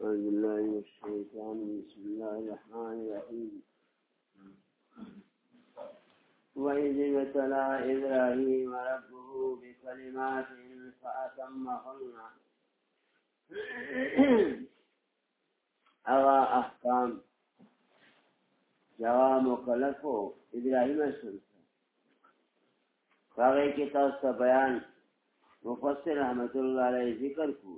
أعوذ بالله من الشيطان بسم الله الرحمن الرحيم وإذ ابتلى إبراهيم ربه بكلمات فأتمهن أغا أحكام جواب مکلفو ابراهیم السلام فاغی کی تاستا بیان مفسر رحمت اللہ علیہ ذکر کو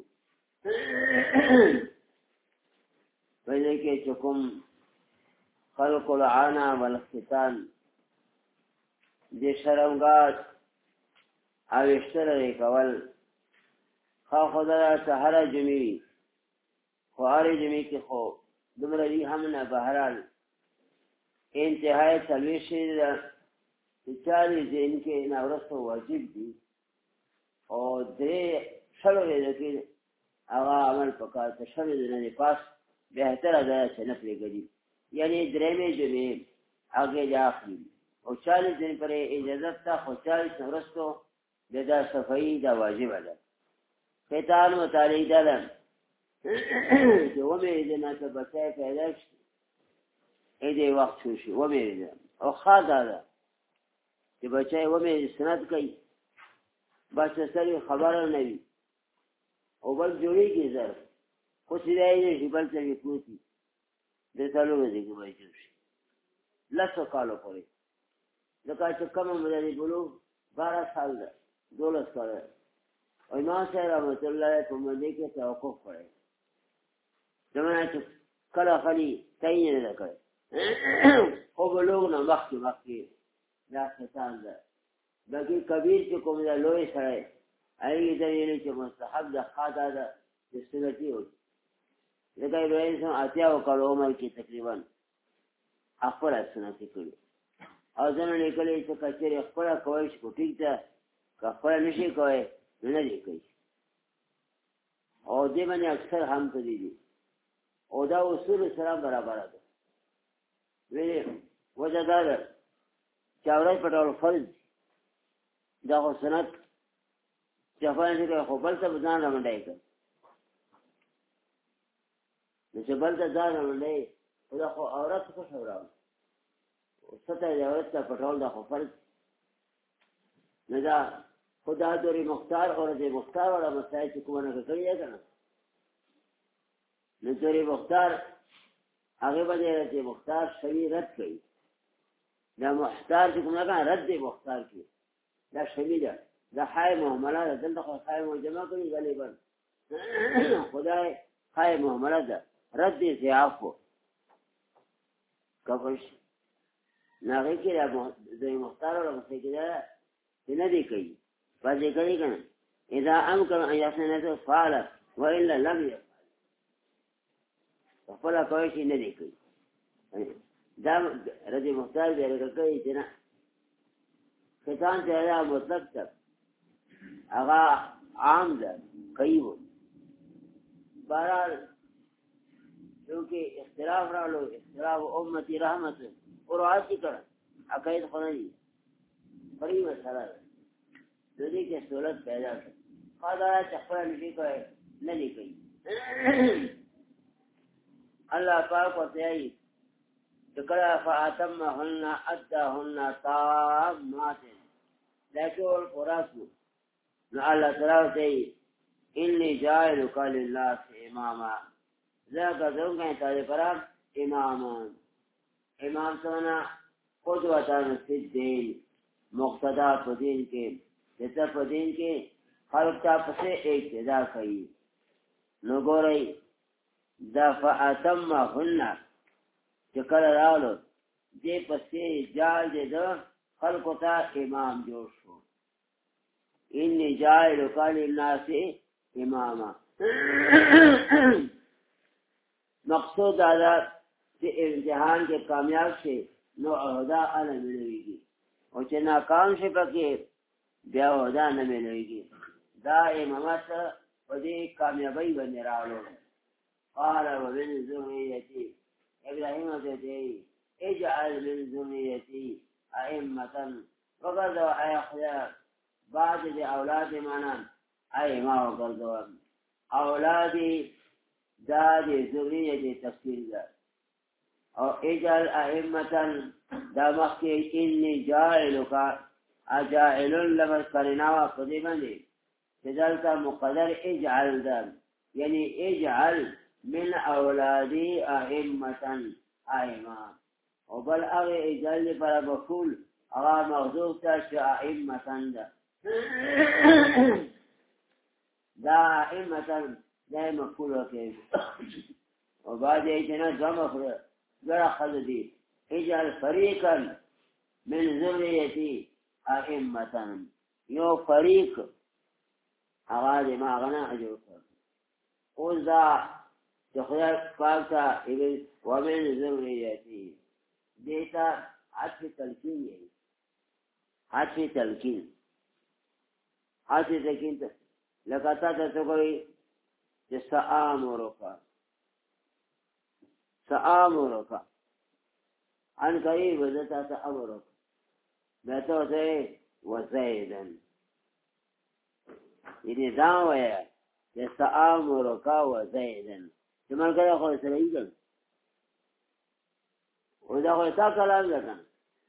پہلے کے چکم خلق العانا والاختتان دی شرمگات اوشتر ریکول خواہ خدا سہر جمی خوار جمی کی خو دمرلی ہمنا بہرال انتہائی تلویشی چالی دین کے نورست واجب دی اور درے شلو لیدکی آغا عمل پکار تشلو دینے پاس بہتر ادایا سے نفل گری یعنی درے میں جو میں آگے جا آخری اور 40 دن پر اجازت تا خو 40 نورستو بیدا صفائی دا واجب ادا خیطان متعلق دادم جو وہ میرے دینا تا بچائے پیدا شد ایدے وقت شوشی وہ میرے دینا اور خواہ دادا کہ بچائے وہ میرے سند کئی بچہ سری خبر نبی او بل جوڑی کی ظرف خوش رہی نیشی بل سری پوتی دیتا لوگ دیکھو بھائی جوشی لسو کالو پڑے لکا چکم مدنی بلو 12 سال دا 12 سال دا اور امام صاحب رحمت اللہ کو مندے کے توقف پڑے زمانہ چک کلا خلی تین نہ کرے خوب لوگ نہ مخی لا ختان دا باقی کبیر چکم دا لوئی سڑے آئیگی دلیلی چک مستحب دا خادا دا سنتی ہوتی لکا ابراہیم سن آتیا وکالو عمر کی تقریباً اخبر سنتی کری اور زنو نکلی چه کچر اخبر کوئیش کو ٹھیک تا که اخبر نشی کوئی ندی کئی اور دی منی اکثر ہم کری دی او دا اصول سلام برابر دا ویلی وجہ دادا چاورائی پتاول فرض دا خو سنت چفای نشی خو بلتا بزان رمندائی کر نچه بلتا زان رمندائی دا خو عورت خوش ہو رہا سطح عورت کا پٹرول دا خو فرض ندا خدا دوری مختار عورت مختار والا مسائل چکوانا کا کری جائے گا نا دوری مختار آگے بڑھے رہتے مختار شوی رد کئی دا مختار چکوانا کا رد مختار کی دا شوی دا خواہ محملہ دا دل دا خواہ محجمہ کری غلیبا خدا خواہ محملہ دا رد زیاف کو کفش ناغی کی دوی مختار والا مسئلہ کی دا ندی کئی بازی کری کنا اذا امکن ان یحسنتو فعلا وإلا لم یفعل فلا کوئیشی ندی کئی دا رضی مختار بیرکا کئی جنا خطان چہرہ مطلق تک اغا عام دا کئی ہو بہرحال کیونکہ اختلاف رالو اختلاف امتی رحمت اور آتی کرن عقائد خونی بڑی مسئلہ ہے دودی کے سہولت پیدا کر خواہ چپڑا نشی کو ہے ندی کئی اللہ پاک و تیائی تکڑا فآتمہن ادہن تامات لیکول قراسو نو اللہ تعالیٰ تیائی انی جائلکا للہ سے اماما ذاکہ دونگا تاجے پرام امامان امام سونا قدوتان فی الدین مقتدا پدین کے جتا پدین کے خلق تا پسے اقتدا کئی نو گو رئی دا فاتمہن چکر رالو دے پسے جال دے دا خلق تا امام جوش ہو انی جائلکا للناس اماما مقصود دادا کہ امتحان کے کامیاب سے نو عہدہ نہ ملے گی اور چه ناکام سے پکے بیا عہدہ نہ ملے گی دا امامت پدی کامیابی بنے رالو قال ومن ذریتی ابراہیم کہتے اجعل من ذریتی ائمتا وقد اخلاق بعد دی اولاد مانا ائمہ وقد اولادی دا دی ذریه دی تفسیر دا او اجعل ائمتن دا مخی انی جاعلوکا اجاعلن لمس کرناوا قدیبا دی جدالتا مقدر اجعل دا یعنی اجعل من اولادی ائمتن ائمان او بل اغی اجعل پر بفول اغا مغضوب تا شا ائمتن دا دا ائمتن دا مفول وکی و بعد ایتنا دو مفول ذرا خلدی اجعل فریقا من ذریتی ائمتن یو فریق اغا دی ما غنا اجو کر اوز دا جخدای پاکتا ومن ذریتی دیتا عطف تلقین یہی عطف تلقین تا لکتا تا تو کوئی سآمرکا عن قریب وزتا تا امرکا بیتا ہوتا ہے وزیدن یعنی دعوی ہے سآمرکا وزیدن جمال کرے خود سرعی کن ودا خود تا کلام لکن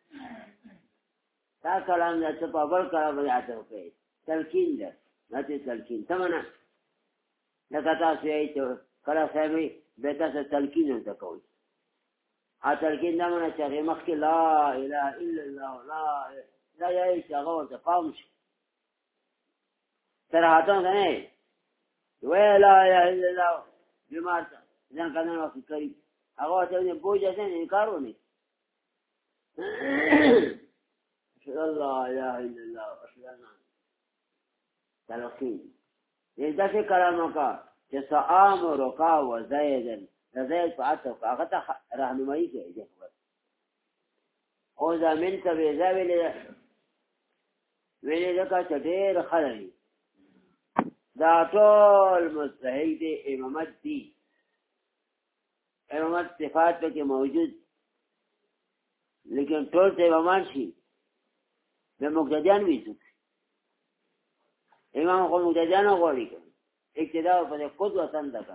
تا کلام لکن پا بل کلام لیعتا ہوکے تلقین در نتی تلقین تمنا لکتا سوئی تو کلا صاحبی بیتا سے تلقین ہوتا کوئی تلقین دمنا چاہی مخی لا الہ الا اللہ لا یای چاہو تا قامش سرحاتوں تا نہیں وی لا الہ الا اللہ بیمار تا زن کدن وقت قریب اگو تا انہیں بوجھا سے انکارو نہیں اشهد اللہ الہ الا اللہ اشهد اللہ تلقین یہ دس کلاموں کا جیسا آمرکا و زیدن زید پا عطف کا اغتا رہنمائی کے جہور خوزا من تبیزا ویلی دکا چٹیر خللی دا طول مستحق دے امامت دی امامت صفات پہ کے موجود لیکن طول سے امامان شی بے مقتدیان بھی سکھ امام کو مقتدیانو غوری کر اقتداء پر قدوة سندکا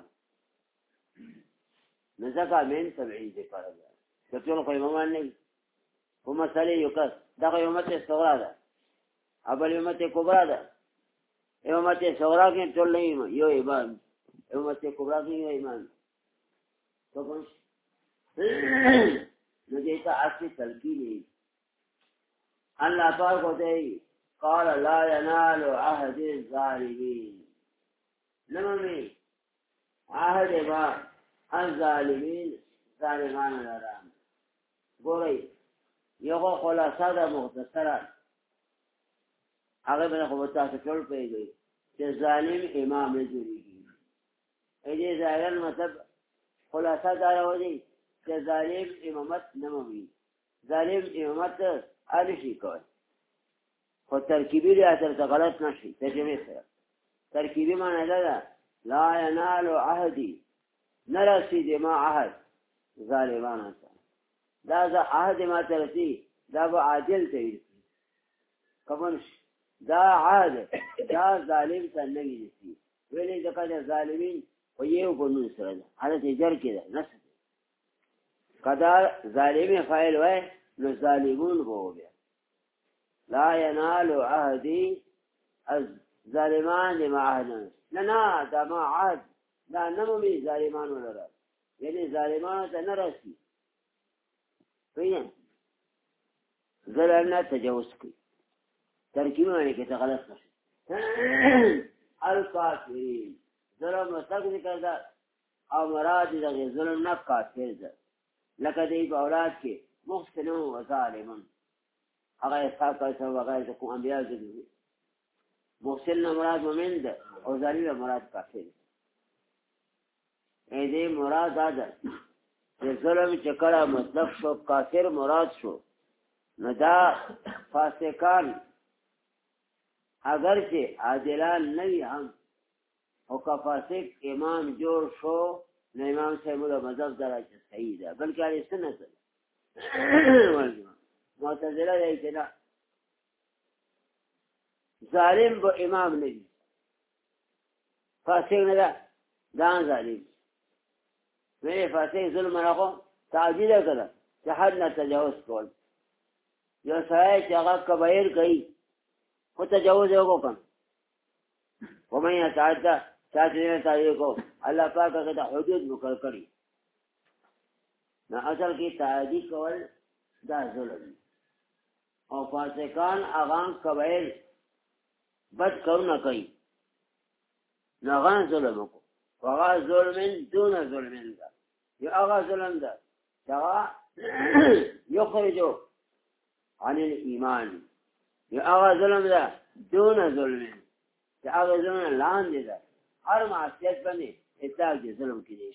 نزکا من تبعید پر گیا کتول کو امامان نہیں وہ مسئلے یو کس دا کو امامت صغرا دا اول امامت کبرا دا امامت صغرا کے طول نہیں یو امام امامت کبرا کے یو امام تو کنش نجیتا عصی تلقینی اللہ پاک ہوتے ہی قال لا ينال عهد الظالمين نممی عهد با الظالمین ظالمان الارام گوری یقو خلاصہ دا مختصرہ آگے میں خوبتا سے چل پہ گئی کہ ظالم امام نزولی کی ایجی ظاہران مطلب خلاصہ دارا ہو دی کہ ظالم امامت نممی ظالم امامت آلشی کوئی خود ترکیبی ریاستر تا غلط نشی ترجمه سر ترکیبی معنی دادا لا ینال عهدی نرسید ما عهد ظالمان تا دا عهد ما ترسی دا با عادل تیرسی کبنش دا عهد دا ظالم تا نگی نسی ویلی دکا دا ظالمین و یهو کنون سر دا حالت جر کی دا نسد کدا ظالم فائل وی نو ظالمون بو بیا لا ينال عهدي الظالمان لما عهدنا لنا دا ما عهد دا نمومي ظالمان ولا يعني ظالمان تنرسي فين ظلمنا تجاوز کی ترکیب میں کہ غلط نہ الکافرین ظلم مستق ذکر دا او مراد دا ظلم نہ کافر دا لقد ای اولاد کے محسن و ظالم اگر اسحاق کا سب وغیرہ کو انبیاء ذکر محسن مراد مومن دا اور ظالم مراد کافر اے دے مراد آدھا کہ ظلم چکڑا مطلب شو کافر مراد شو ندا فاسقان اگرچہ عادلان نہیں ہم او کا فاسق امام جوڑ شو نہ امام صاحب اللہ مذہب درا صحیح ہے بلکہ علی سنت معتزلہ ہے کہ ظالم وہ امام نہیں فاسق نہ دان ظالم وی فاسق ظلم راغو تعجیل کړه چې حد نه تجاوز کول یو سړی چې هغه کبایر کوي خو تجاوز یې وکړ ومن یتعدى چاچنے تعالی کو اللہ پاک کا حدود مقرر کړي نو اصل کې تعدی کول دا ظلم او فاسقان اغان کبایر بد کارونه کوي نو هغه ظلم کو هغه ظلم دون ظلم ده یو هغه ظلم ده دا یخرجو عن الایمان یو هغه ظلم ده دون ظلم چې هغه ظلم لاندې ده هر معصیت باندې اطلاق دي ظلم کېږي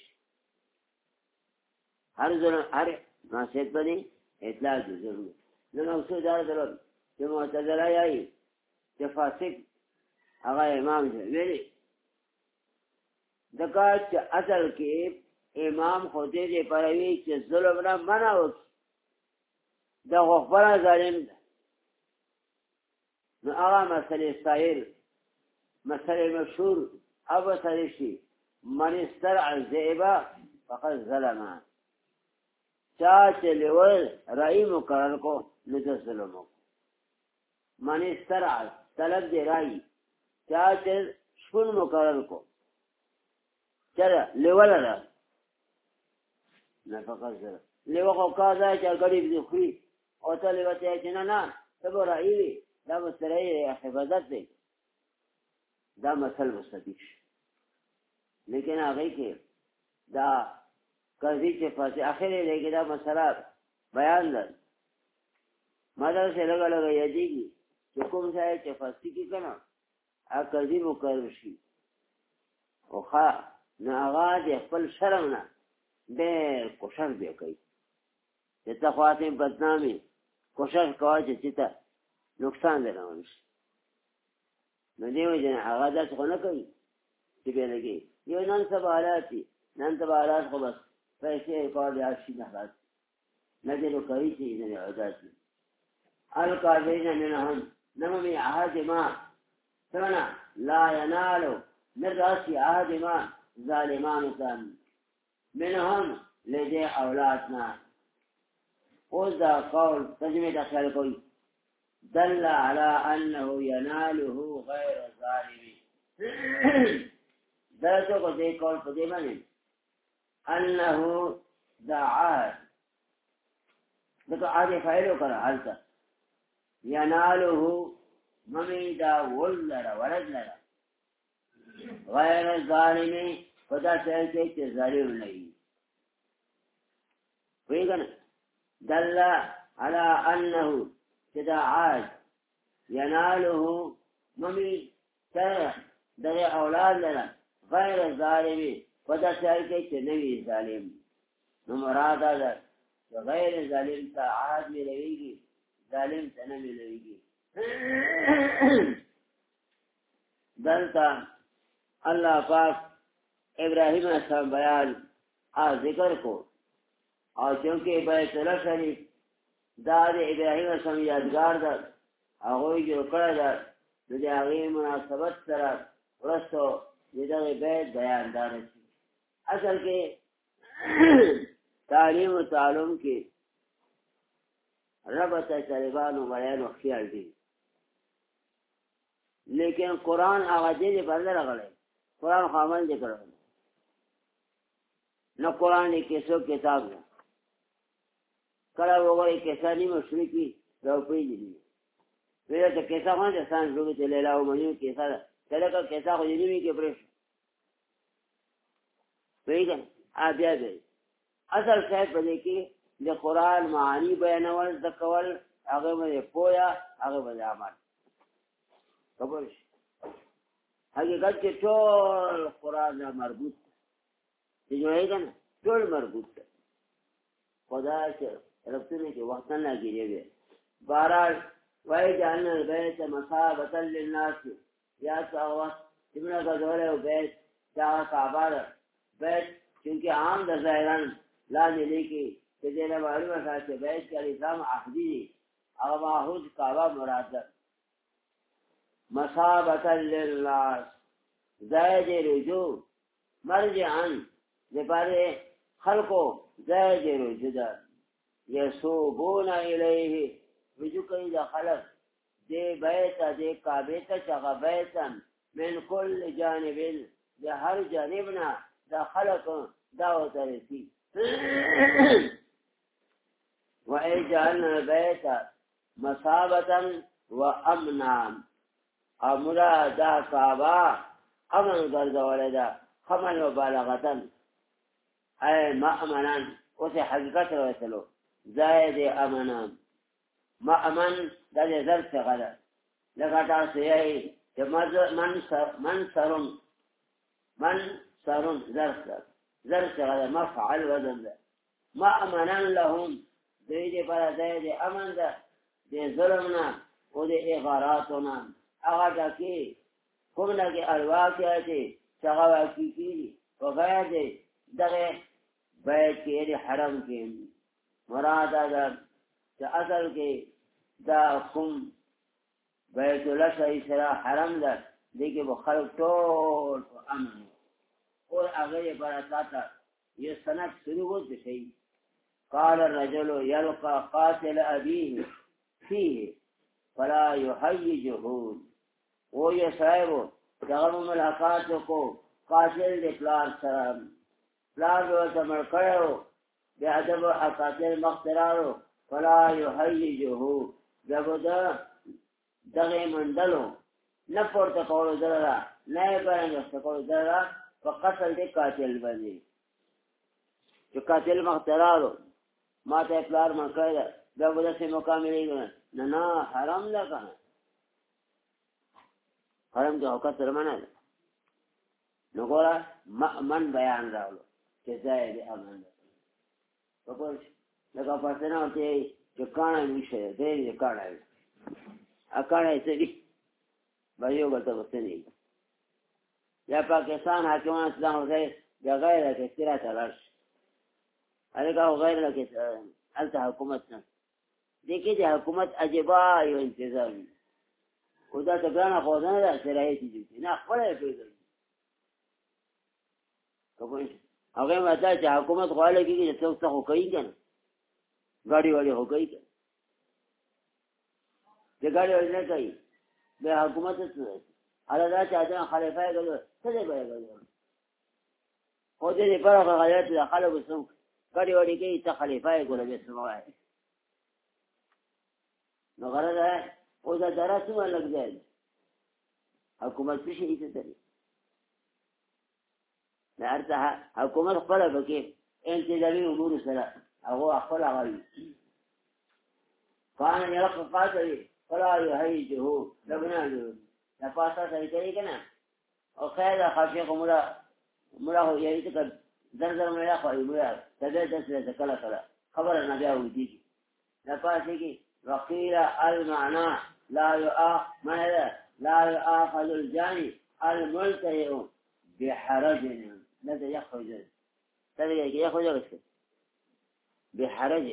هر ظلم هر معصیت باندې اطلاق دي ظلم نو اوسه دا ظلم چې معتزله یې چې فاسق هغه امام دی ویلي دغه چې اصل کې امام خو دې پروي چې ظلم نه منع وکړي دا غفره ظالم ده نو هغه مسئله سائر مسئله مشهور ابو سرشی من استرع الذئب فقد ظلم چاچ لیول رائی مقرر کو نجس ظلمو من استرع طلب دے رائی چاچ شکن مقرر کو چرا لیول را نفقد ظلم لیو کو کازا چا گریب دی خوی او تا لیوتی ہے چنا نا تبو رائی وی دا مسترعی حفاظت دے دا مسل مستدیش لیکن آگئی کہ دا قرضی چه فاسق آخر لیکن دا مسئلہ بیان در مدر سے لگا یادی گی چکم سائے چه فاسقی کی کنا آگ قرضی مقرر شی او خواه نا آغا دی خپل شرم نا دیر کوشش بیا کئی چتا خواتین بدنامی کوشش کوا چتا نقصان دینا ونش نو دیو جن هغه داس خو نه کوي چې به لګي یو نن سبا حالاتي نن سبا حالات خو بس پیسې کار دی شي نه راځي نه دې کوي چې نه عادت القاذین منهم نممی عهد ما ثمنا لا ينالوا من رأس عهد ما ظالمان كان منهم لدي اولادنا وذا قول تجمع دخل کوي دل على أنه يناله غير ظالم دلتو کو دے قول قدیمانی أنه دعاه لکو آدھے فائلو کرا حالتا يناله ممی دا ولد لرا ولد لرا غیر ظالم خدا چاہتے کہ ظالم نہیں کوئی گنا دل على أنه كذا عاد يناله ممي ترى دري أولاد لنا غير الظالم فدا سألك نبي ظالم نمراد هذا غير ظالم عاد ملويجي ظالم تنمي ملويجي دلتا الله پاک ابراہیم علیہ السلام بیان ذکر کو اور چونکہ بیت اللہ شریف دا د ابراهیم سم یادګار ده هغه جوړ کړی ده د هغې مناسبت سره ورستو د دغه بیت بیاندار شي اصل کې تعلیم و تعلم کې ربط طالبان و بیان و خیال دی لیکن قرآن هغه دې په اندر راغلی قرآن خو عمل دې کړی نه قرآن یې کیسو کتاب نه کله وګورئ کیسه نیمه شروع کړي دا وپېژني ویله ته کیسه خو نه ده سان شروع چې لیلا او مجنون کیسه ده چې لکه کیسه خو دې نیمې کې پرېښه پوهېږه بیا دی اصل شاید په دې کې د قرآن معانی بیانول زده کول هغه باندې پوهه هغه باندې عمل خبر شي حقیقت کې ټول قرآن نه مربوط دی پوهېږه نه ټول مربوط ده خدا چې ربطونه کې وخت نه لګېږي بیا بهرحال وجعلنا البيت مثابة للناس یا څه وخت چې موږ ګرځولی و بیت چې هغه کعبه ده بیت چونکې عام د ظاهرا لاندې لیکي چې دې نه معلومه شوه چې بیت کې الاسلام عهدي دی هغه معهود کعبه مراد ده مثابة للناس ځای د رجوع مرجعا دپاره خلقو زاجر جدا یسوبون الیه رجوع کوي دا خلق دے بیتا دے کعبیتا چغا بیتا من کل جانب دا هر جانبنا دا خلق دعوت رسی وَإِجْعَلْنَا الْبَيْتَ مَثَابَةً وَأَمْنًا امرا دا کعبہ امن گردوله دا خمن مبالغتن اے مأمنن اسے حقیقت رویتلو زائد امنان مأمن دا دے ذر سے غلط لگتا سیائی کہ منصرن ذر سے غلط مفعل وزن دا مأمنن لهم دے پر زائد امن دا دے ظلمنا و دے اغاراتنا اغادا کی کمنا کے الواقع تے چغوا کی وغیر دے دغه بیت کې حرم کې مراد دا چې اصل کې دا کوم بیت الله صحیح سره حرم ده دغه بخلق ټول امن او هغه برکات یہ سند شروع ہوتی شيء قال الرجل يلقى قاتل ابيه فيه فلا يحيجه وہ یہ صاحب دغه ملاقات کو قاتل دے پلار سره پلار جو تمر کړو بے ادب قاتل مختارو فلا يحيجه جبدا دغه مندلو نه پورته کولو درا نه باندې کولو درا فقتل دے قاتل باندې جو قاتل مختارو ما ته پلار ما کړل جبدا سے مکمل نه نه حرام لا کنه حرام جو حق سره منه نو ګورا من بیان راولو چې ځای دې امن ده په لکه پاتنه ته چې کانه نشه دې کانه اکانه سړي بایو غته وسنی یا پاکستان حکومت اسلام ورته غیر کې تیرا تلاش هغه غیر کې الته حکومت نه دیکھیے چې حکومت عجبا یو انتظام او دا څنګه خو نه سره دي نه خپل پیدا کوم هغه ماته چې حکومت غواړي چې څوک څه کوي کنه गाड़ी वाली हो गई ये गाड़ी वाली नहीं गई मैं हुकूमत से अल्लाह चाहते हैं खलीफा है तो सजे बनेगा हो जे पर गलत दखल बसो गाड़ी वाली के इतना खलीफा है गोले में सुना है मगर है वो दरस में लग जाए हुकूमत से ही से لا أرتاح حكومة قلبة كيف أنت دليل أمور السلام أهو أخفل غريب كان يلقى قاتل فلا يهيجه لبنانه لفاسة سيكريكنا وخير خاشيق ملاه يريدك زرزر من الأخوة الملاه تبدأ سلسة كلا كلا خبر النبي وديك لفاسك وقيل المعنى لا يؤاخذ الجاني الملتهئ بحرج ماذا يخرج بحرج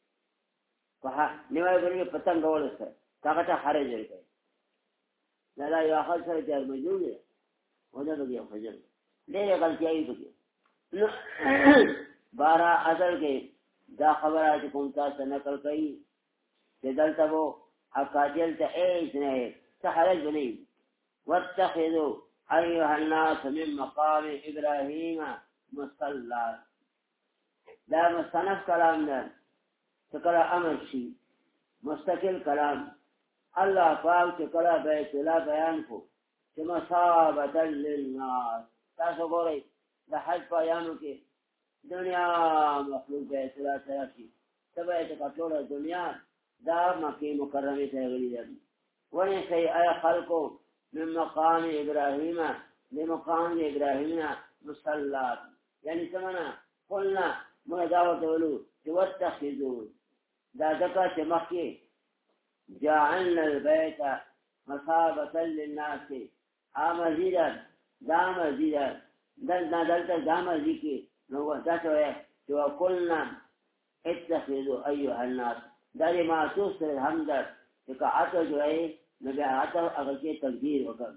نما يقول لي پتنگ اول اس طاقت حرج ہے لا ياخذ سر جار موجود ہے وجہ تو یہ فجر لے غلطی آئی تو بارہ اثر کے دا خبرات کومتا سے نقل کئی کہ دلتا وہ اکاجل تے ایس نے حرج نہیں واتخذوا أيها الناس من مقام إبراهيم مصلى لا مستنف كلام ده تكلا أمر شيء مستقل كلام الله پاک تكلا بيت الله بيانكو كمصابة للناس تاسو گوري ده حج پایانو کې دنیا مخلوق بيت الله تراشي تبعت کټوله دنیا دا مکه مکرمه ته غلي ده وني سي اي خلقو من مقام إبراهيم لمقام إبراهيم مصلى يعني سمعنا قلنا ما دعوة ولو واتخذوا دا دكا مكي جعلنا البيت مثابة للناس مزيدا دا مزيدا دا مزيكي نو داتو وقلنا اتخذوا أيها الناس دا ما توصل الحمد تكعتوا جوائي نبي عطا أغلقية تقدير وقال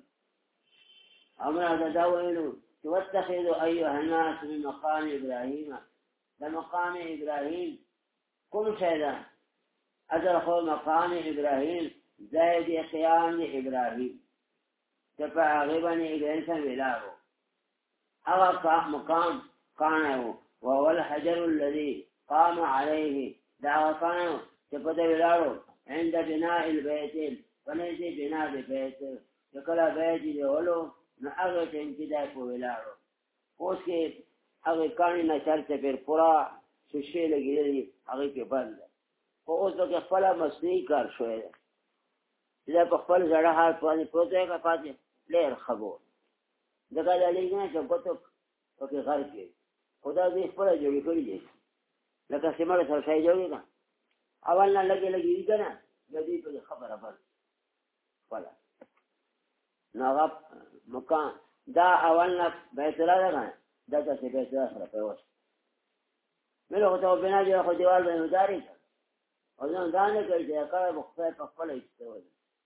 أمنا تداولوا واتخذوا أيها الناس من مقام إبراهيم ده مقام ابراهیم کوم شی ده اصل خو مقام ابراهیم زائد قیام ابراهیم چې په هغه باندې ابراهیم سره ویلاو هغه مقام کانه وهو الحجر الذي قام عليه دا کانه چې په دې ویلاو عند بناء البيت ونزي بناء البيت کله بیت دی ولو نو هغه ته انتدای په ویلاو اوس کې هغه کانی نه چرته پر پورا شیشه لګیږي هغه کې بند او اوس د خپل مسنی کار شوی دا په خپل ځړه حال باندې پروته کا پاتې لیر خبر دغه لګینه چې کوته په کې غر کې خدا دې خپل جوړی کړی دی لکه سیمه سره شای جوړی نه اول نه لګي کنه د دې په خبره بل ولا نو مکان دا اول نه بیت الله ده دا چې بیت الله سره په واسه مله ته بنا جو خو دیوال باندې داري او ځان دانه کوي چې کله مخفي په خپل استوي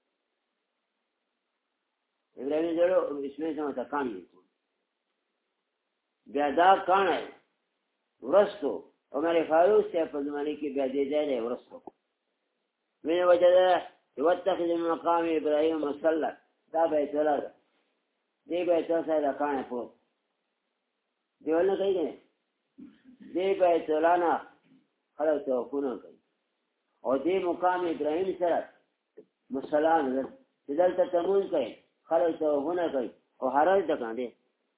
ابراهيم جوړو اسمه څنګه تا کاني بیا دا کانه ورستو عمر فاروق سے په زمانه کې بیا دې ځای ورستو مینه وجه واتخذ من مقام ابراهيم مصلى دا بیت الله ده دې بیت الله سره کانه په دیوال نه کوي دې بیت الله نه خلک توقونه کوي او دې مقام ابراهيم سره مصلى ده دلته تمون کوي خلک توقونه کوي او حرج ده باندې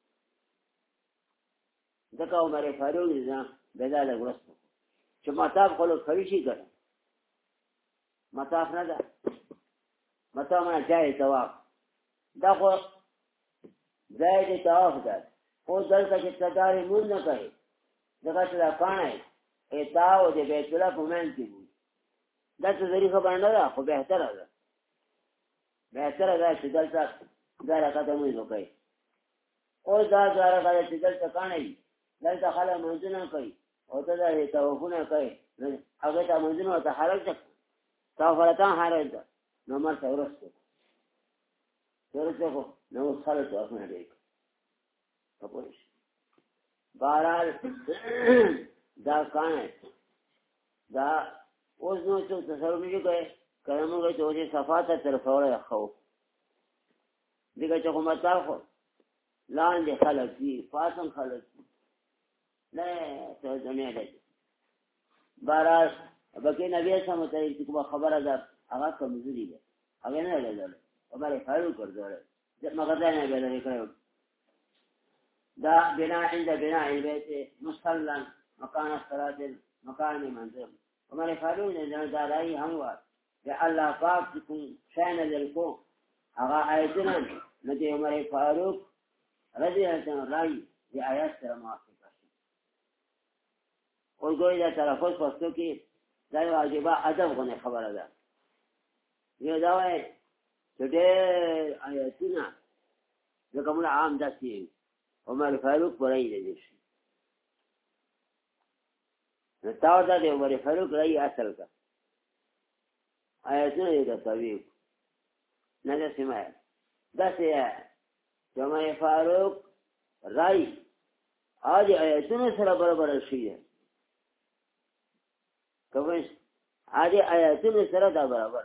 دغه عمر فاروق نظام بداله ورسته چې مطاف خلک خري شي کړه مطاف نه ده مطاف نه جاي طواف دا خو زائد طواف ده او دلته چې تداري مون نه کوي دغه څه کانه ایتاو دې بیت الله په من کې دا څه ذریعہ باندې ده خو به تر ده چې دلته دا راکته مو نه کوي او دا راکته چې دلته کانه دلته خلک منځونه کوي او ته دا توفونه کوي هغه ته منځونه ته حرج ده توفلتان حرج ده نو مر ورسته ورته نو خلک توفونه دی کپوش بهرحال دا کانه دا اوس نو څه تصور نه کوي کله موږ ته وځي صفاته طرفوره خو دغه چې کومه تاسو لاندې خلک دي فاصل خلک نه ته دنیا ده بهرحال بکې نبی سم ته چې کومه خبره ده هغه کمزوري ده هغه نه لګل عمر فاروق ورته مغزا نه به کړو دا بنا عند بناء البيت مصلى مكان الصلاة مكان منزل عمر فاروق نے دارائی ہم وا کہ اللہ پاک کو شان للکو هغه آیتونه ندی عمر فاروق رضی الله عنه راي دی آیات سره موافقه او ګوي دا تلفظ پښتو کې دا واجبہ ادب غو خبره ده یو دا وای چې دې آیتونه د کوم عام داسي عمر فاروق پرې دی شي نو تاسو د عمر فاروق راي اصل کا آیتونه د طبيب نه ده سمه دا سه عمر فاروق راي اج آیتونه سره برابر شي کومه اج آیتونه سره دا برابر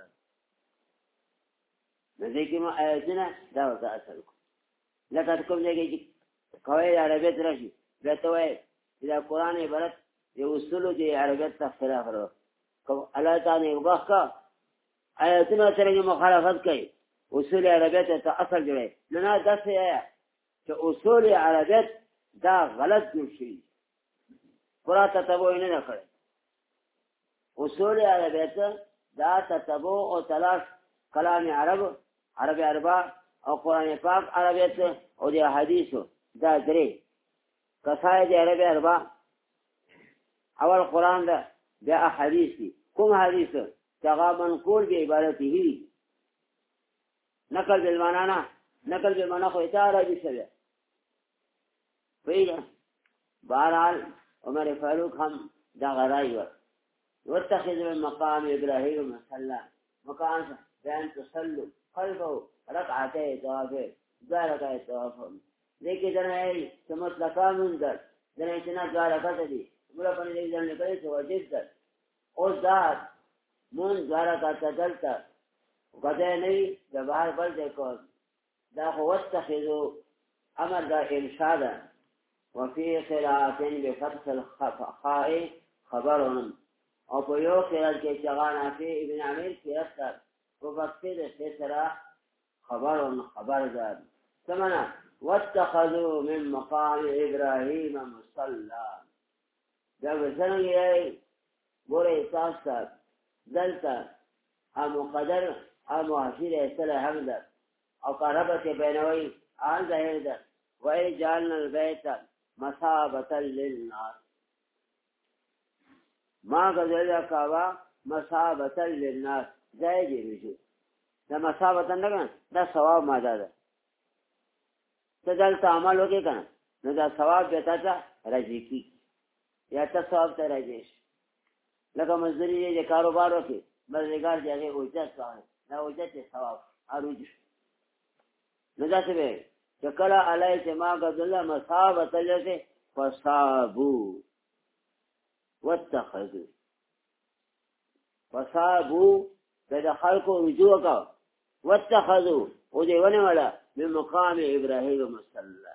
نه دي کوم آیتونه دا وته اصل کو لکه کوم ځای کوي عربیت راشي دته وای دا قران عبارت یو اصول دی عربیت ته خلاف ورو کوم الله تعالی وبخا آیاتونه سره مخالفت کوي اصول عربیت ته اصل جوړي نه داسې چې اصول عربیت دا غلط جوړ شي قران ته تبو نه کړي اصول عربیت دا تتبو او تلاش کلام عربی اربع او قران پاک عربیت او د حدیثو دا درې قصائد عربی اربع اول قرآن ده بیا حدیث دی کوم حدیث تغا منقول به عبارته نقل بالمعنى خو اتاره دي سبب ویل بہرحال عمر فاروق هم دا غرای واتخذ من مقام ابراهيم مصلى مكان بان تصلوا قلبه ركعتين طواف ذلك طواف لیکن دنائی سمطلقا منذر دنائی چنا دوارکت دی مولا پنی دیوزن لکنی سو وجد در او ذات من دوارا کاتا دلتا قدر نوی دا بحر بل دیکھو دا قوت تخذو امر دا انشادا وفي قراءة بفتح الخاء خبرهم او په یو قرات کې چغانا فی ابن عامر کې اثر او بقید سره خبر دار سمنا واتخذوا من مقام ابراهيم مصلى دا وسنګي ګورې تاسو دلته مقدر مؤثر سره حمد او قربت بینوي ان ظاهر ده وای جعلنا البيت مثابة للناس ما غزل کاوا مثابة للناس ځای دی رجو دا مثابة نه دا ثواب ماده ده ته دلته عمل وکې کنه نو دا ثواب به تاسو راځي کی یا تاسو ثواب ته راځي لکه مزدوري دې کاروبار وکې مزدګار دې هغه اوجت وای دا اوجت ثواب اروج نو دا څه به چکلا علی سما غزل مثابة لته فصابو واتخذوا فصابوا دا خلقو رجوع کا واتخذوا ودیونه والا من مقام ابراهيم مصلى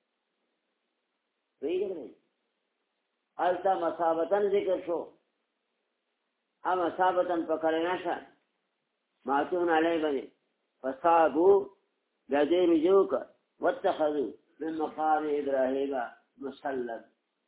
ویګ نه التا مثابتن ذکر شو اما مثابتن پکړنا شه ماتون علی بني فصابوا دا دې رجوع کا واتخذوا من مقام ابراهيم مصلى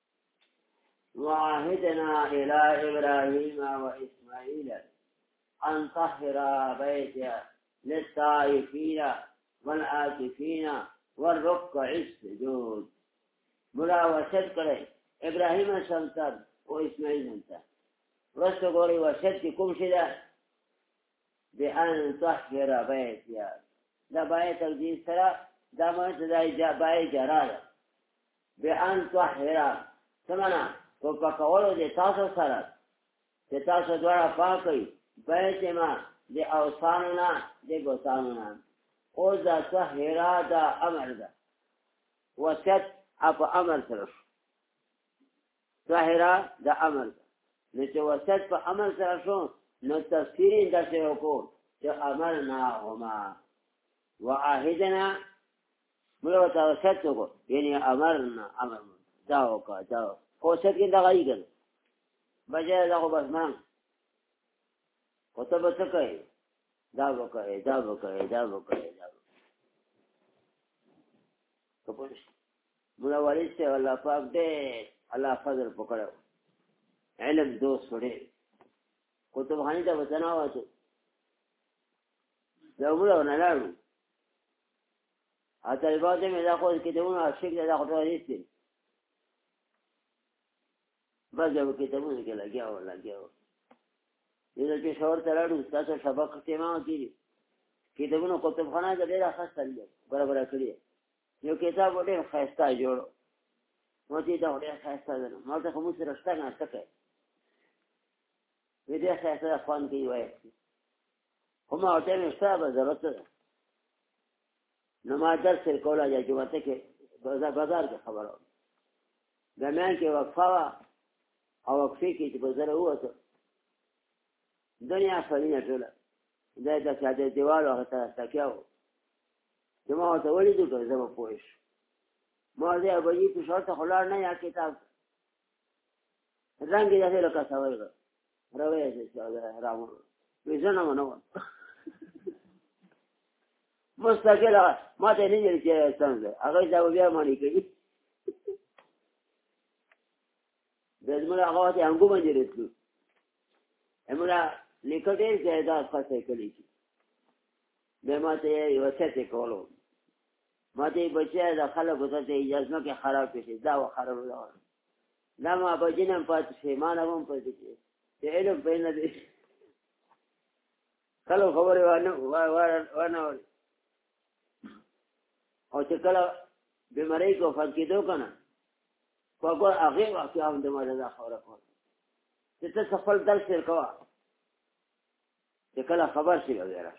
وعهدنا إلى إبراهيم وإسماعيل أن طهر بيتي للطائفين والعاكفين والركع السجود ملاوسط کرے ابراہیم سنتر و اسماعیل سنتر رست گوری وسط کم شدہ بأن طهر بيتي دا بائی تقدیر سرا دا مانت دا بائی جرارا بأن طهر سمنا تو پکولو دی تاسو سره دی تاسو دوارا پاکی بیت ما دی اوسانونا دی بوتانونا او دا تحیرا دا امر دا وسط اپا امر سرش تحیرا دا امر دا نیچه وسط پا امر سرشون نو تفسیرین در سرو کو چه امرنا هما وعاهدنا ملوتا وسط کو یعنی امرنا داو کا داو کوشت کې دغه یې کړ بجای دا خو بس مان کوته به څه کوي دا وکړي کپوش مولا والد سے الله پاک دې الله فضل پکړو علم دوست وړي کوته باندې دا وځنا وته دا مولا نه لارو اته بعد مې دا خو کې دونه عاشق دا خو راځي بس جب کتابونه کې لګیاو دې چې شاور تراړو تاسو سبق تمام کړی کتابونه کتابخانه دې ډېر خاص دی برابر کړی یو کتاب ډېر خاصه جوړ مو دې دا ډېر خاصه ده ما ته کوم څه رښتا نه تکه دې خاصه فون کې وای کوم اوته مستابه ضرورت ده نو ما درس کولا یا جمعه کې بازار کې خبرو دمان کې وقفه او وقفه کې چې بازار وته دنیا فلینه ټوله دا د ساده دیوال او تکیاو جما ته ولیدو که زما پوښ ما دې ابي په شرط خلار نه یا کتاب رنگ یې له کا سوال راوي چې راو ویژنه منو مستقل ما ته نه لري چې څنګه هغه دا بیا مانی کوي دزمره هغه ته انګو باندې رسو امرا لیکټې زیاده خاصه کړی به ما ته یو څه کولو ما ته بچا د خلکو ته اجازه کې خراب شي دا خراب ولا دا ما بجنم پات شي ما نه هم پاتې چې علم بین دې کله خبره وانه او چې کله بیماری کو فات کېدو کنه کوګو هغه واقعي هم د ماده خبره کوي چې څه خپل درس ورکوا چې کله خبر شي وغیرہ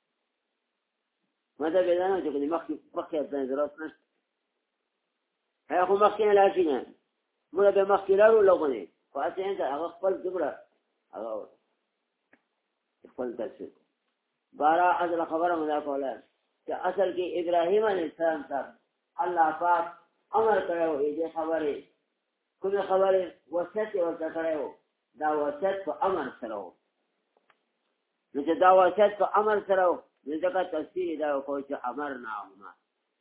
ماده بدانه چې کله مخکې د ضرورت نشته هغه مخکې نه لاشي نه موږ به مخکې لاړو لغونې خو هسې نه هغه خپل دومره هغه خپل تفسیر بارا اصل خبره مو دا کوله چې اصل کې ابراهیم علیه السلام ته الله پاک امر کړی و دې خبرې کومې خبرې وصیت یې ورته کړی و دا وصیت په امر سره و نو چې دا وصیت په امر سره و نو ځکه تفسیر یې دا وکړو چې امرناهما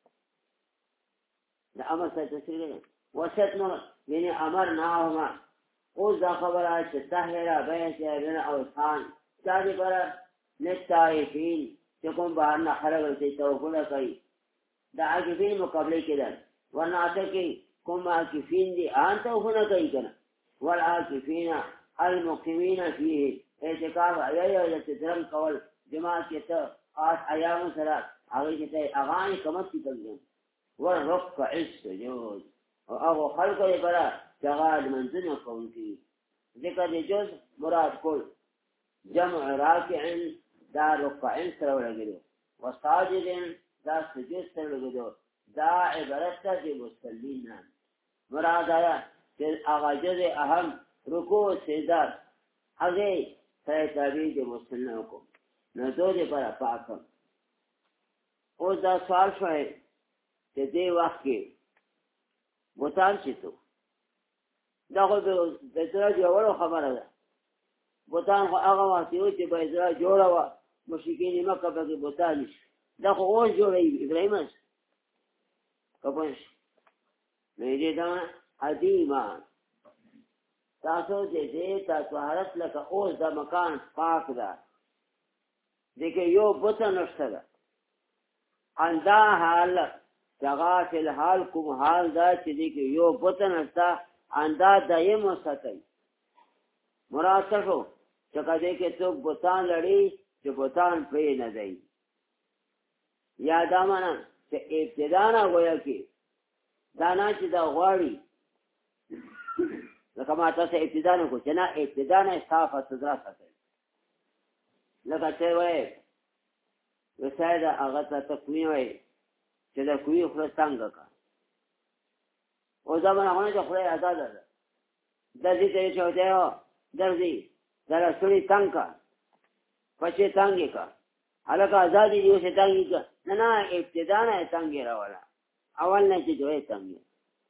د امر سره تفسیر دی وصیت نو یعنی امرناهما اوس دا خبره چې طاهره بیت بین اوثان دا دې پر للتائفین چې کوم بهر نه خلک ورته توکل کوي دا عاکفین مقابله کېدل ورنه اته کې کوم عاکفین دي ان توکل کوي کنه والعاکفین المقیمین فيه اعتکاف ایو د تدرم کول جماعت کې ته آس ایام سره هغه کې ته اغاني کمت کېږي ورفق السجود او هغه خلق یې برا جغاد منځنه کوي ذکر دې جز مراد کول جمع راکع دا رکعین سره ولګیدو وساجدین دا سجود سره ولګیدو دا عبارت ده د مصلین مراد آیا چې هغه جز اهم رکوع سجده هغه سره تابع د مصلین کو نو دوی پر پاکم او دا سوال شوی چې دې وخت کې بوتان شتو دا خو د درجه یو خبره ده بوتان خو هغه وخت یو چې به ځای جوړه و مشرکین مکه به بوتان شي دا خو اوس جوړوي ابراهیم اس کپنش نه دې دا ادیما تاسو دې تاسو حالت لکه اوس د مکان پاک ده دغه یو بوتان نشته اندا حال جگہ فی الحال کوم حال دا چې دغه یو بوتان نشته اندا دایم وساتي مراد څه شو چې کله کې څوک بوتان لړی چې بوتان پرې نه دی یا دا معنا چې ابتدا نه وایي کې دا نه چې دا غواړي لکه ما تاسو ابتدا نه کو چې نه ابتدا نه صافه صدرا ساتي لکه څه وایي وسایده هغه ته تقوی وایي چې دا کوی خو څنګه کا او دا باندې چې خدای آزاد ده د دې ته چې وځه درځي دا سړی څنګه پښې څنګه کا هغه آزادي دی چې څنګه نه نه ابتدا نه څنګه راولا اول نه چې دوی څنګه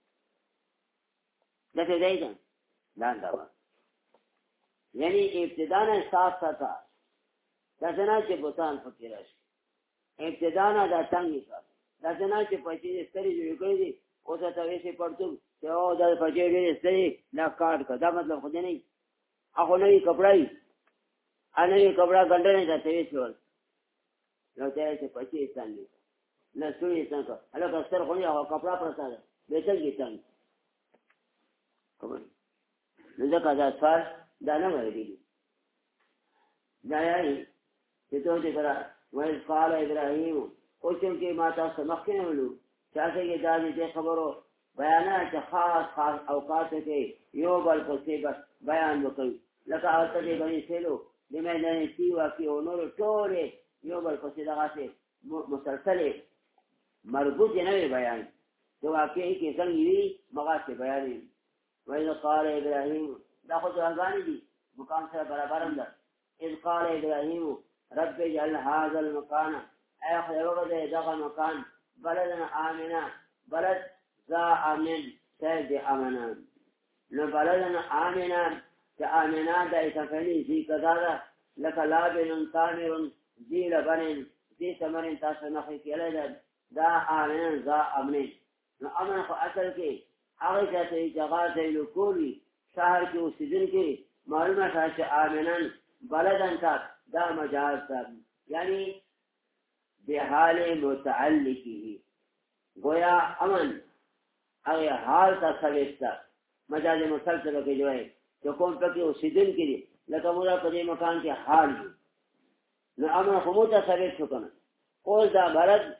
دا څه دی دا یعنی ابتدا نه صاف ساته دا څنګه چې بوتان فکر راشي ابتدا نه دا څنګه کا دا څنګه چې پښې ستړي جوړ کړی دي او ته ویسې پړتو چې او دا پښې دې ستړي لا کاټ کا دا مطلب خو دې نه هغه نوې کپڑای انوي کپڑا ګنډه نه ته ویسول نو ته چې پښې څنګه نه سوي څنګه هغه اکثر خو نه هغه کپڑا پرسته ده به څنګه څنګه کوم نو دا کا سوال دا نه ورېږي دا یې چې ته دې کرا وایي قال ابراهیم او چې ما تاسو مخکې ولو چاته کې دا دې خبرو بیانات خاص اوقات کې یو بل په بیان وکړي لکه اوته دې باندې سلو د مې تی واکي او نور ټول یو بل په دغه مسلسل مربوط نه بیان تو واقعي کې څنګه وی مغاسه بیان وایي قال ابراهیم دا خو ځانګړي دي مقام سره برابر اند اذ قال ابراهیم رب اجعل هذا المكان اي خير دغه مکان بلدنا آمنا بلد ذا امن سيد امنا نو بلدنا آمنا كآمنا دا اتفني زي كذا لك لابن طامر زي لبن زي تمرين تاسو نخي كيلد دا آمنا ذا امن نو امن خو اصل کې هغه ته جگہ ته لکوري شهر کې اوسېدل کې معلومه شاشه آمنن بلدن تا دا مجاز تا یعنی بحال متعلقه گویا امن اگر حال تا سویستا مجاز مسلسل کے جو ہے جو کون پکی اوسیدن کی دی لکه مولا پدی مکان کے حال دی نو امن خموتا سویس شکنا اوز دا بلد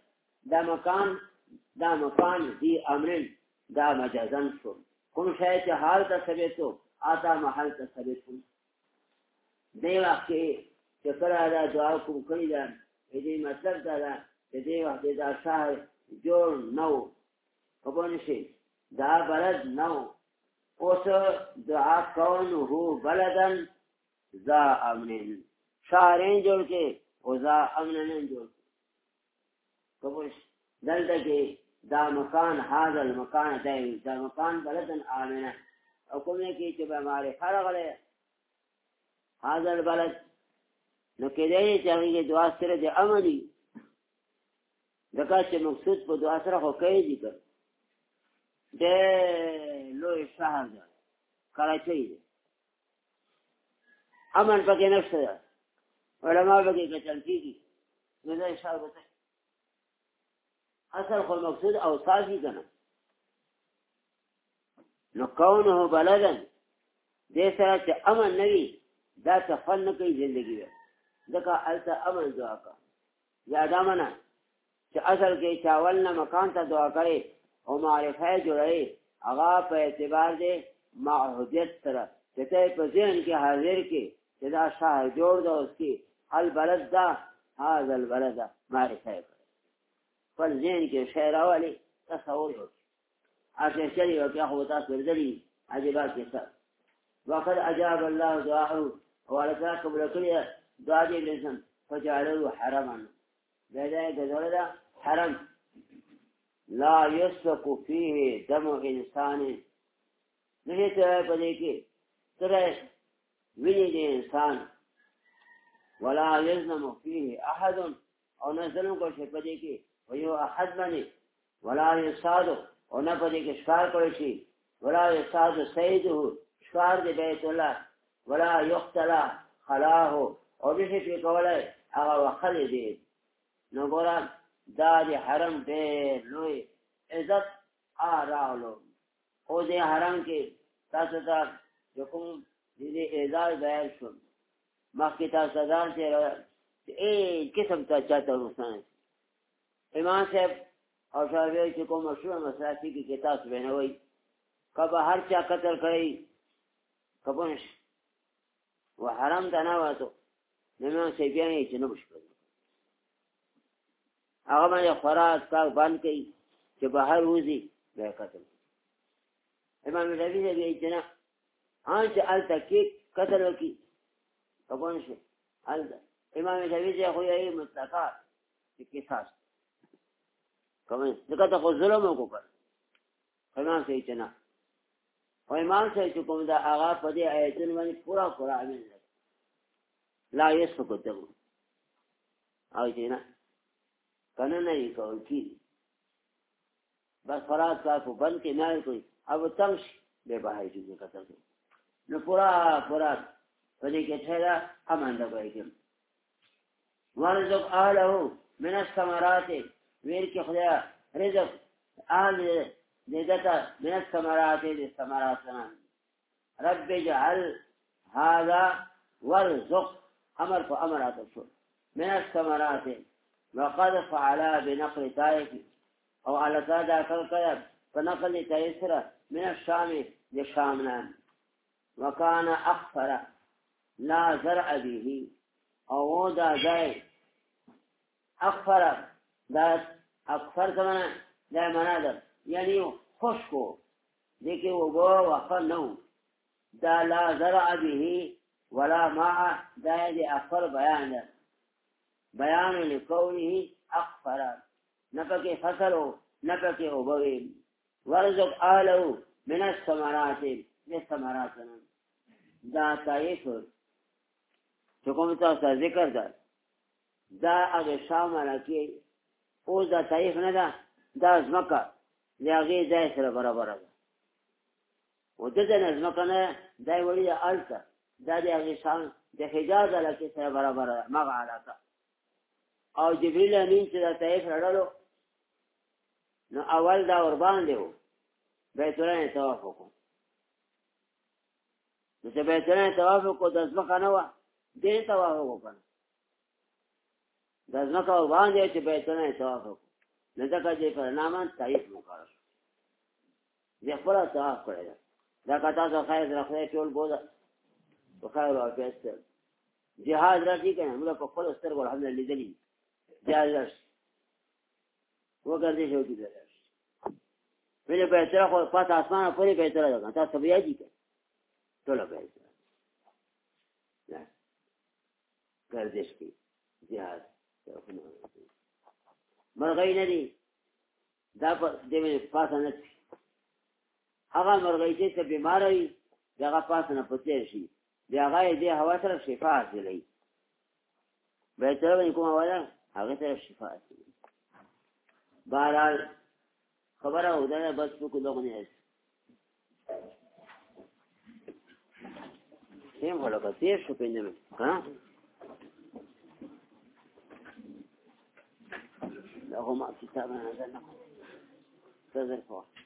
دا مکان دی امرن دا مجازن شو کم شاید چه حال تا سویسو آتا محل تا سویسو دی وقت که چکر آدھا دعا کم کری دا دې مطلب دا ده چې دې وخت دا شهر جوړ نو خبرونه شي دا بلد نو اوس دعا کونه بلدن ذا امن شهرین جوړ کې او ذا امنن جوړ کومش دلته کې دا مکان هاذا المکان دا مکان بلدن امنه او کومه کې چې به ماره خړغله هاذا البلد نو کې دې چې هغه دعا سره د امني دغه چې مقصود په دعا سره هو کوي دي د لوی شهر ده کراچۍ ده امن پکې نشته علماء پکې کتل کېږي نو دا اشاره وته اصل خو مقصود او صافي کنه نو کونه بلدن دې سره چې امن نوي دا تفن نه کوي ژوندۍ ځکه الته امن دعا کا یاد امنه چې اصل کې چاول نه مکان ته دعا کوي او معرفه جوړي هغه په اعتبار دې معهودیت سره چې ته په ذهن کې حاضر کې چې دا شهر جوړ دا اوس کې البلد دا هاذا البلد معرفه کوي په ذهن کې شعر والی تصور وکړي اته شری او کې هو تاسو ورځي عجيبات کې وقد اجاب الله دعاءه ولذا قبل كل دعاء لسان فجعله حرما ذلك ذلك حرم لا يسفك فيه دم انسان نہیں تو پدے کہ ترے ویني دے انسان ولا يظلم فيه احد او نظلم کو شے پدے کہ ويو احد بني ولا يصاد او نہ پدے کہ شکار کوئی شي ولا يصاد سيده شکار دے بیت الله ولا يقتل خلاه او دې په کوله هغه وخل دي نو ګورا دا دې حرم دې لوی عزت آراولو او دې حرم کې تاسو ته کوم دې اعزاز ظاهر شو مخکې تاسو ځان چې قسم ته چاته ورسانه امام صاحب او شاوی چې کوم مشهور مسله کې تاسو بنوي کبه هر چا قتل کړی کبهش وحرام ته نه وته نو سیبیان چې نه مشکل هغه باندې خوراک کا باندې کوي چې بهر وځي به قتل امام ربیع دې چې نه ان چې ال تکي قتل وکي کبهش ال امام ربیع خو یې متقا کې قصاص کوم څنګه ته ظلم وکړ امام صحیح چې نه او امام صحیح چې کوم دا هغه په دې آیتونو باندې پورا امین لا يسفك الدم او چې نه کنه نه یې کول کی بس فرات کا کو بند کې نه کوي अब तंश به بهای جو قتل نو پورا پدې کې څنګه امانده کوي ورزق اهله من الثمرات وير کې خدای رزق اهل دېتا من الثمرات للثمراتنا رب اجعل هذا ورزق امر فامرات شو من الثمرات وقد فعل بنقل تائف او على ذا كلام فنقل تيسر من الشام للشامنا وكان اخفر لا زرع به او دا جاي اخفر دا اکثر کمانا دا منادر یعنی خوشکو دیکھے وہ گو وفر نو دا لا زرع به ولا ماء دا دی اکثر بیان در بیان لکونه اکثر نپکی فصلو نپکی عبویم ورزق آلو من السمرات لسمراتنا دا تایف چکمتا سا ذکر در دا اگر شامل کی او دا تایف نه ده دا ازمکه لیاغی دای سره برابر ده و ددن ازمکه نه دای ولی دا آلتا دا لیاغی شام دا حجاز علاقی سره برابر ده مغا علاقه او جبریل امین چې دا تایف رڑلو نو اول دا وربان دیو بیتولان تواف وکو نو چې بیتولان تواف وکو دا ازمکه نه و دین تواف وکو کنه دا ځمکه باندې چې بیتونه طواف وکړو نو ځکه چې په نامه تایید وکړ دې خپل طواف کړی دا کتا څو خیر راخې ټول بوله په خیر او پیسته جهاد راځي کنه موږ په خپل سترګو الحمدلله لیدلی جهاد وګرځي شو کېږي ویلې بیتره خو پاس اسمانه پورې بیتره ده تاسو بیا دي ټوله بیتره گردش کی جهاد مرغۍ نه دي دا په دې پاسه نه هغه مرغۍ چې بیمار وي هغه پاسه نه پته شي بیا هغه دې هوا سره شفا حاصلوي بیتره باندې کومه وایي هغه ته شفا حاصلوي بهرحال خبره وده بس کو دغه نه سیم ولا کته شو پینځم ها هما كتابنا هذا تذكر